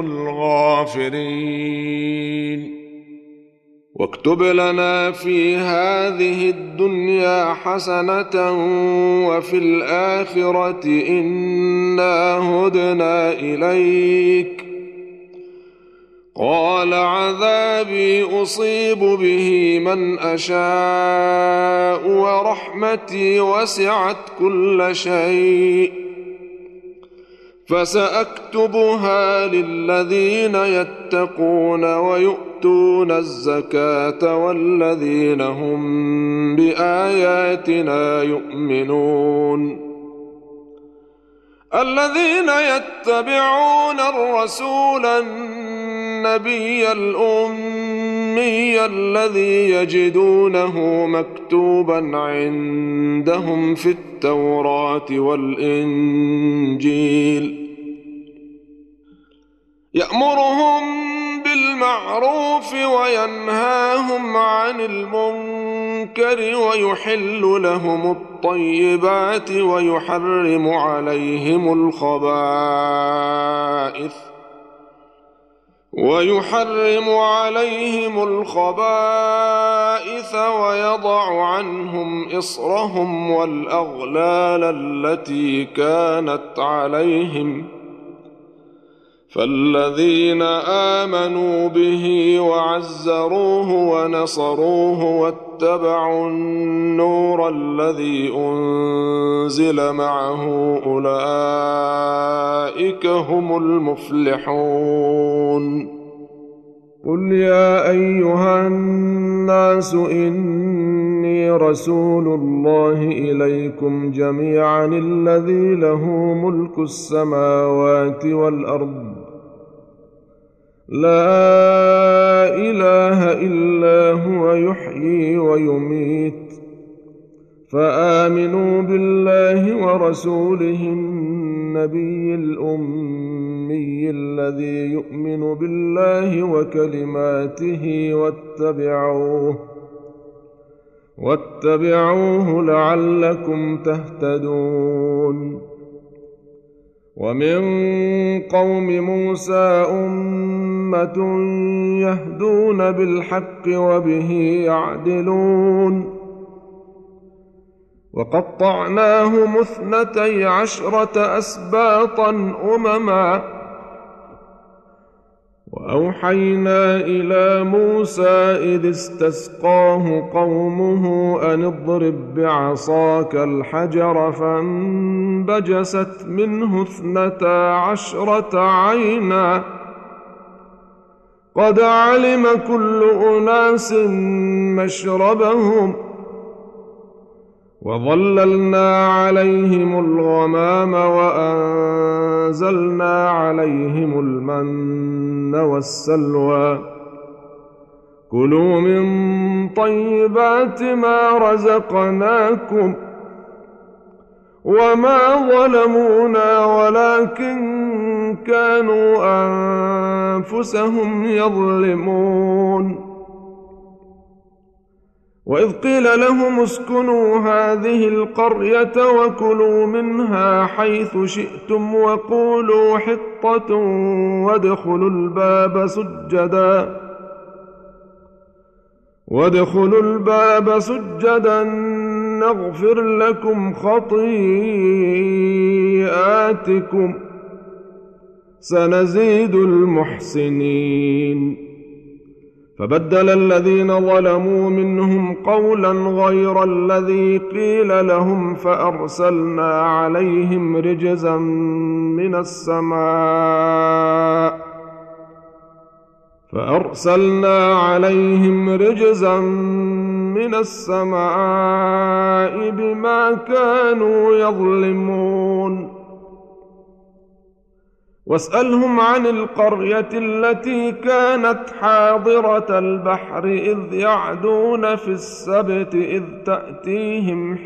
الغافرين. واكتب لنا في هذه الدنيا حسنة وفي الآخرة إنا هدنا إليك. قال عذابي أصيب به من أشاء ورحمتي وسعت كل شيء فسأكتبها للذين يتقون ويؤتون الزكاة والذين هم بآياتنا يؤمنون. الذين يتبعون الرسول النبي الأمي الذي يجدونه مكتوبا عندهم في التوراة والإنجيل يأمرهم بالمعروف وينهاهم عن المنكر ويحل عليهم الخبائث ويضع عنهم إصرهم والأغلال التي كانت عليهم فالذين آمنوا به وعزروه ونصروه واتبعوا النور الذي أنزل معه أولئك هم المفلحون. قل يا أيها الناس إني رسول الله إليكم جميعا الذي له ملك السماوات والأرض لا إله إلا هو يحيي ويميت فآمنوا بالله ورسوله النبي الأمي الذي يؤمن بالله وكلماته واتبعوه لعلكم تهتدون. ومن قوم موسى أمة يهدون بالحق وبه يعدلون وقطعناهم 12 أسباطا أمما وأوحينا إلى موسى إذ استسقاه قومه أن اضرب بعصاك الحجر فانبجست منه 12 عينا قد علم كل أناس مشربهم وظللنا عليهم الغمام وأنزلنا عليهم المن والسلوى كلوا من طيبات ما رزقناكم وما ظلمونا ولكن كانوا أنفسهم يظلمون وإذ قيل لهم اسكنوا هذه القرية وكلوا منها حيث شئتم وقولوا حطة وادخلوا الباب سجدا نغفر لكم خطيئاتكم سنزيد المحسنين فبدل الذين ظلموا منهم قولا غير الذي قيل لهم فأرسلنا عليهم رجزا من السماء بما كانوا يظلمون واسألهم عن القرية التي كانت حاضرة البحر إذ يعدون في السبت إذ تأتيهم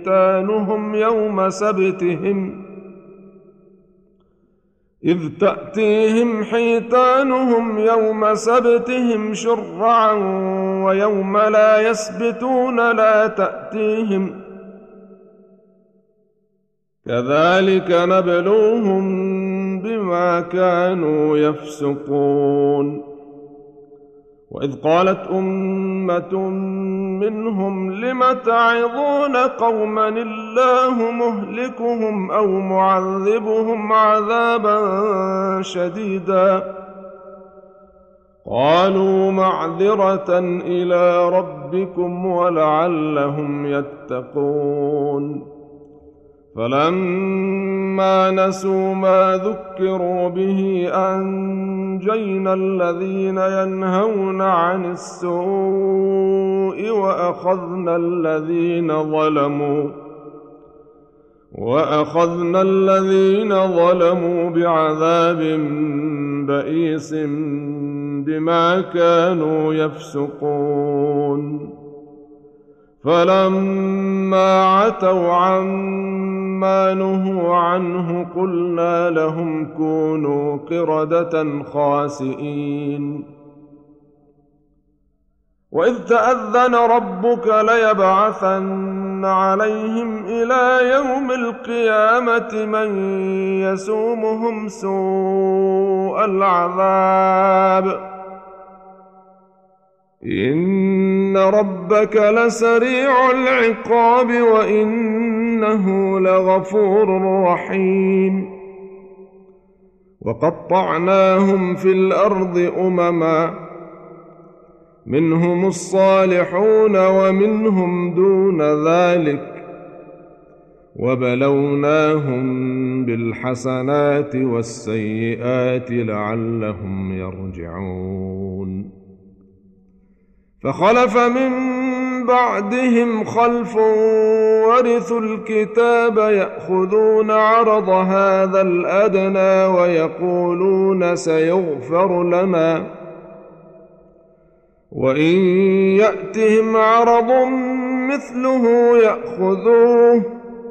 حيتانهم يوم سبتهم شرعا ويوم لا يسبتون لا تأتيهم كذلك نبلوهم بما كانوا يفسقون وإذ قالت أمة منهم لم تعظون قوما الله مهلكهم أو معذبهم عذابا شديدا قالوا معذرة إلى ربكم ولعلهم يتقون فلما نسوا ما ذكروا به أنجينا الذين ينهون عن السوء وأخذنا الذين ظلموا بعذاب بئيس بما كانوا يفسقون فلما عتوا عما نهوا عنه قلنا لهم كونوا قردة خاسئين وإذ تأذن ربك ليبعثن عليهم إلى يوم القيامة من يسومهم سوء العذاب إن ربك لسريع العقاب وإنه لغفور رحيم وقطعناهم في الأرض أمما منهم الصالحون ومنهم دون ذلك وبلوناهم بالحسنات والسيئات لعلهم يرجعون فخلف من بعدهم خلف ورثوا الكتاب يأخذون عرض هذا الأدنى ويقولون سيغفر لنا وإن يأتهم عرض مثله يأخذوه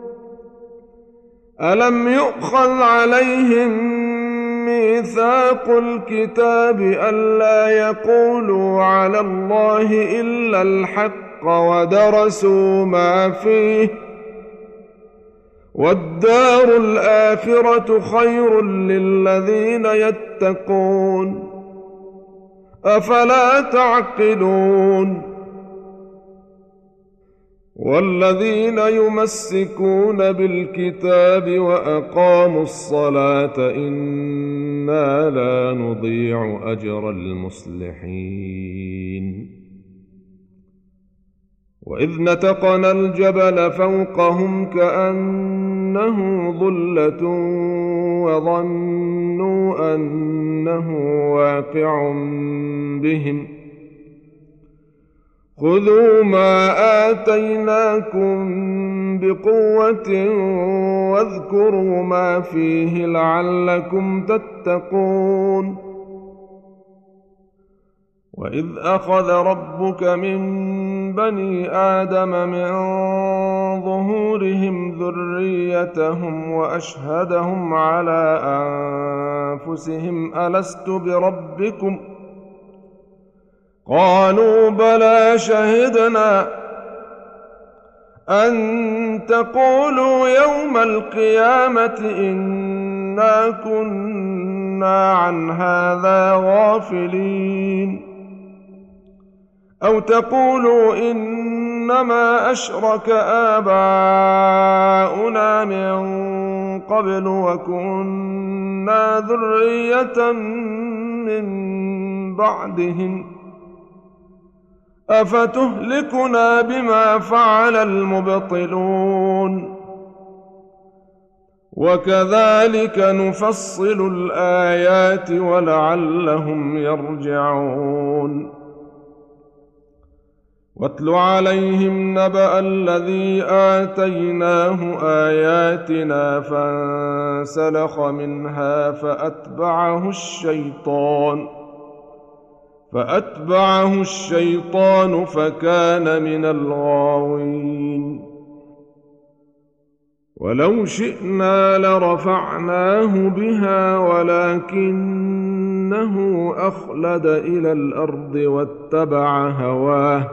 ألم يؤخذ عليهم ميثاق الكتاب ألا يقولوا على الله إلا الحق ودرسوا ما فيه والدار الآخرة خير للذين يتقون أفلا تعقلون والذين يمسكون بالكتاب وأقاموا الصلاة إنا لا نضيع أجر المصلحين. وإذ نتقنا الجبل فوقهم كأنه ظلة وظنوا أنه واقع بهم خذوا ما آتيناكم بقوة واذكروا ما فيه لعلكم تتقون. وإذ أخذ ربك من بني آدم من ظهورهم ذريتهم وأشهدهم على أنفسهم ألست بربكم قالوا بلى شهدنا أن تقولوا يوم القيامة إنا كنا عن هذا غافلين أو تقولوا إنما أشرك آباؤنا من قبل وكنا ذرية من بعدهم أفتهلكنا بما فعل المبطلون وكذلك نفصل الآيات ولعلهم يرجعون. واتل عليهم نبأ الذي آتيناه آياتنا فانسلخ منها فأتبعه الشيطان فكان من الغاوين. ولو شئنا لرفعناه بها ولكنه أخلد إلى الأرض واتبع هواه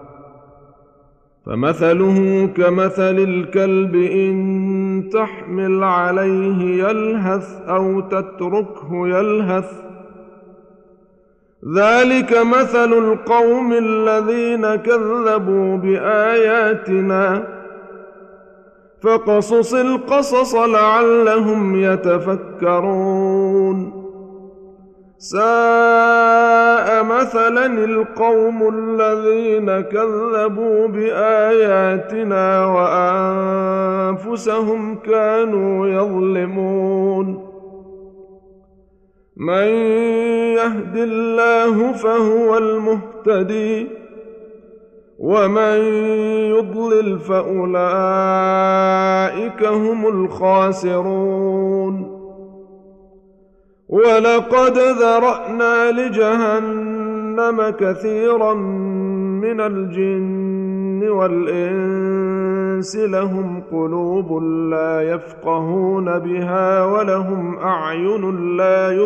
فمثله كمثل الكلب إن تحمل عليه يلهث أو تتركه يلهث ذلك مثل القوم الذين كذبوا بآياتنا فقصص القصص لعلهم يتفكرون. ساء مثلا القوم الذين كذبوا بآياتنا وأنفسهم كانوا يظلمون. من يهد الله فهو المهتدي ومن يضلل فأولئك هم الخاسرون. ولقد ذرأنا لجهنم كثيرا من الجن والإنس لهم قلوب لا يفقهون بها ولهم أعين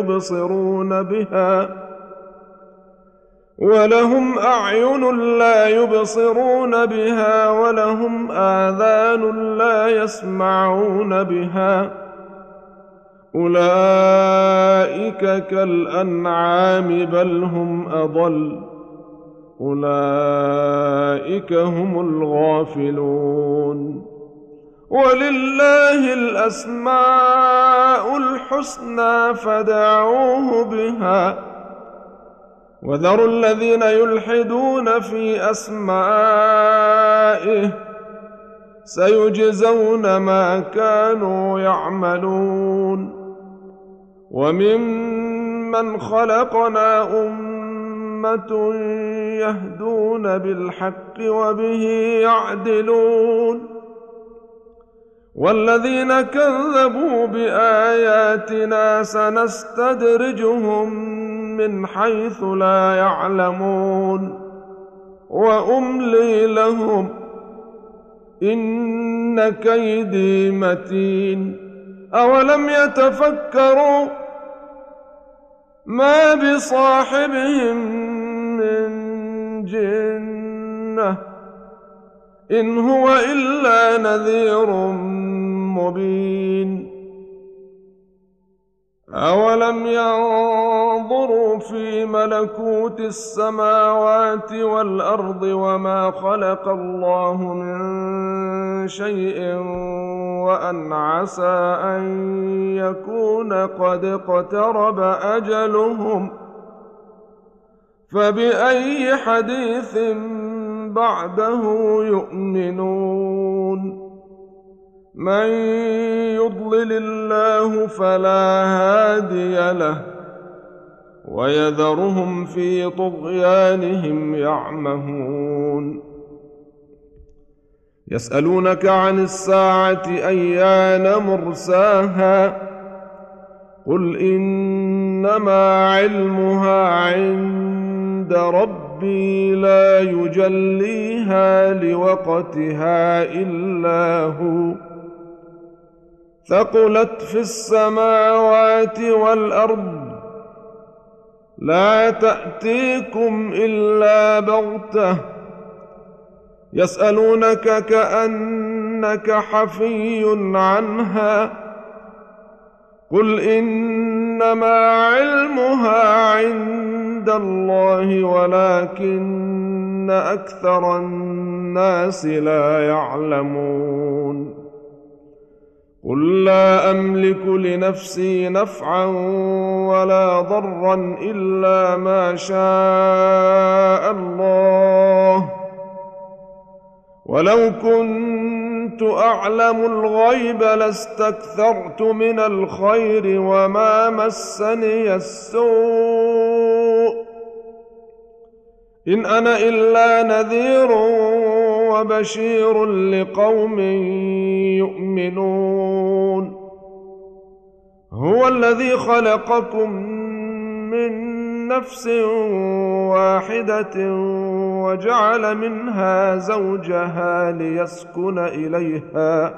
لا يبصرون بها ولهم آذان لا يسمعون بها أولئك كالأنعام بل هم أضل أولئك هم الغافلون. ولله الأسماء الحسنى فادعوه بها وذروا الذين يلحدون في أسمائه سيجزون ما كانوا يعملون. وممن خلقنا أمة يهدون بالحق وبه يعدلون والذين كذبوا بآياتنا سنستدرجهم من حيث لا يعلمون وأملي لهم إن كيدي متين. أولم يتفكروا ما بصاحبهم من جنة إن هو إلا نذير مبين. أولم ينظروا في ملكوت السماوات والأرض وما خلق الله من شيء وأن عسى أن يكون قد اقترب أجلهم فبأي حديث بعده يؤمنون من يضلل الله فلا هادي له ويذرهم في طغيانهم يعمهون يسألونك عن الساعة أيان مرساها قل إنما علمها عند ربي لا يجليها لوقتها إلا هو ثقلت في السماوات والأرض لا تأتيكم إلا بغتة يسألونك كأنك حفي عنها قل إنما علمها عند الله ولكن أكثر الناس لا يعلمون قل لا أملك لنفسي نفعا ولا ضرا إلا ما شاء الله ولو كنت أعلم الغيب لاستكثرت من الخير وما مسني السوء إن أنا إلا نذير وبشير لقوم يؤمنون هو الذي خلقكم من نفس واحدة وجعل منها زوجها ليسكن إليها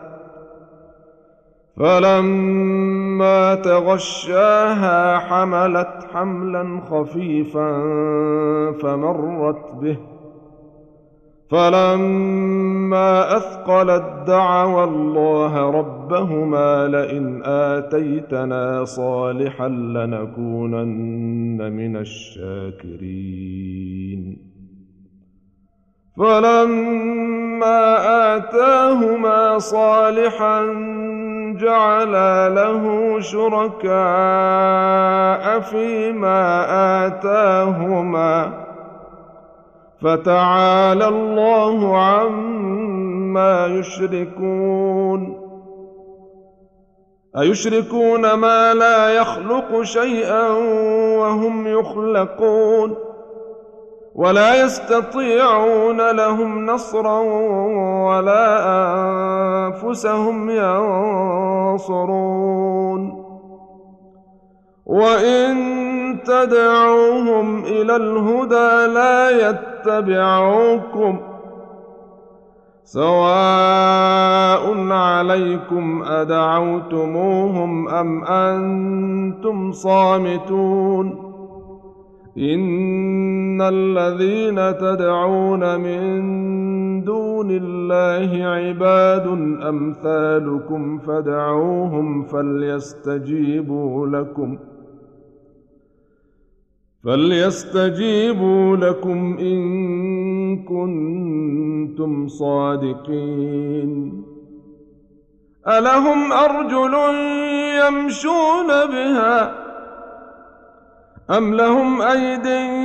فلما تغشاها حملت حملا خفيفا فمرت به فلما أثقلت دعوا الله ربهما لئن آتيتنا صالحا لنكونن من الشاكرين فلما آتاهما صالحا جعلا له شركاء فيما آتاهما فتعالى الله عما يشركون أيشركون ما لا يخلق شيئا وهم يخلقون ولا يستطيعون لهم نصرا ولا أنفسهم ينصرون وإن تدعوهم إلى الهدى لا يتبعوكم سواء عليكم أدعوتموهم أم أنتم صامتون إن الذين تدعون من دون الله عباد أمثالكم فادعوهم فليستجيبوا لكم إن كنتم صادقين ألهم أرجل يمشون بها أم لهم أيد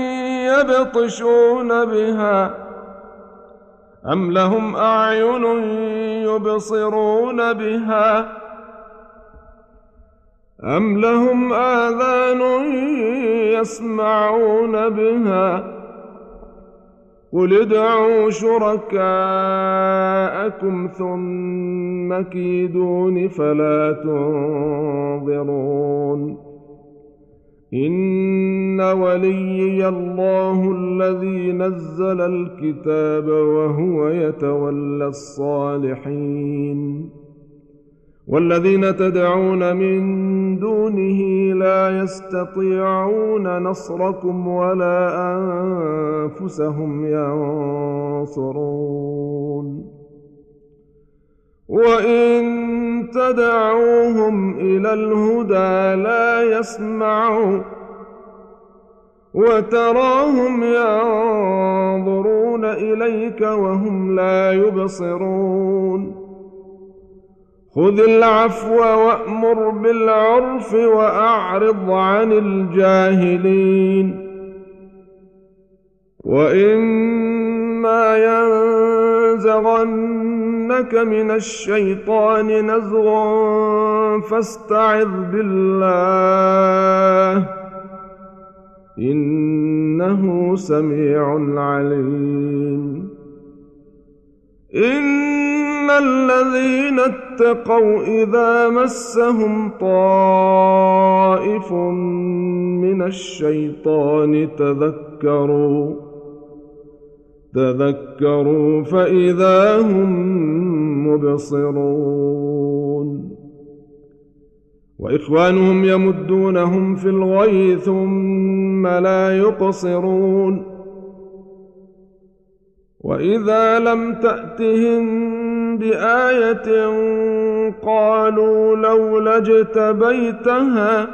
يبطشون بها أم لهم أعين يبصرون بها أم لهم آذان يسمعون بها قل ادعوا شركاءكم ثم كيدون فلا تنظرون إن وليي الله الذي نزل الكتاب وهو يتولى الصالحين والذين تدعون من دونه لا يستطيعون نصركم ولا أنفسهم ينصرون وإن تدعوهم إلى الهدى لا يسمعوا وتراهم ينظرون إليك وهم لا يبصرون خذ العفو وأمر بالعرف وأعرض عن الجاهلين وإما ينزغنك من الشيطان نزغ فاستعذ بالله إنه سميع عليم إن الذين اتقوا إذا مسهم طائف من الشيطان تذكروا فإذا هم مبصرون وإخوانهم يمدونهم في الغي ثم لا يقصرون وإذا لم تأتهم بآية قالوا لولا اجتبيتها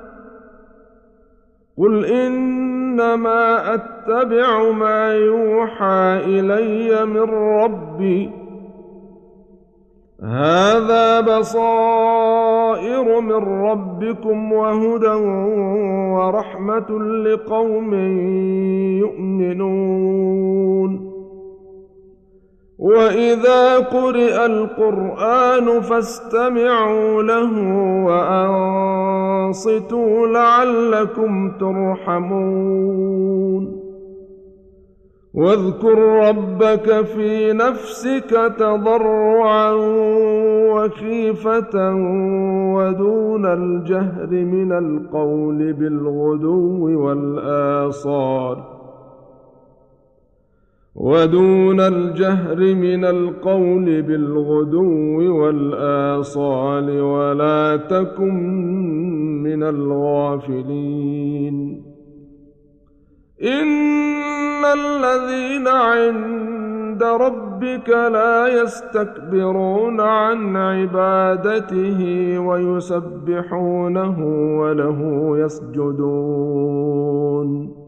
قل إنما أتبع ما يوحى إلي من ربي هذا بصائر من ربكم وهدى ورحمة لقوم يؤمنون وإذا قرئ القرآن فاستمعوا له وأنصتوا لعلكم ترحمون واذكر ربك في نفسك تضرعا وخيفة ودون الجهر من القول بالغدو والآصال ولا تكن من الغافلين إن الذين عند ربك لا يستكبرون عن عبادته ويسبحونه وله يسجدون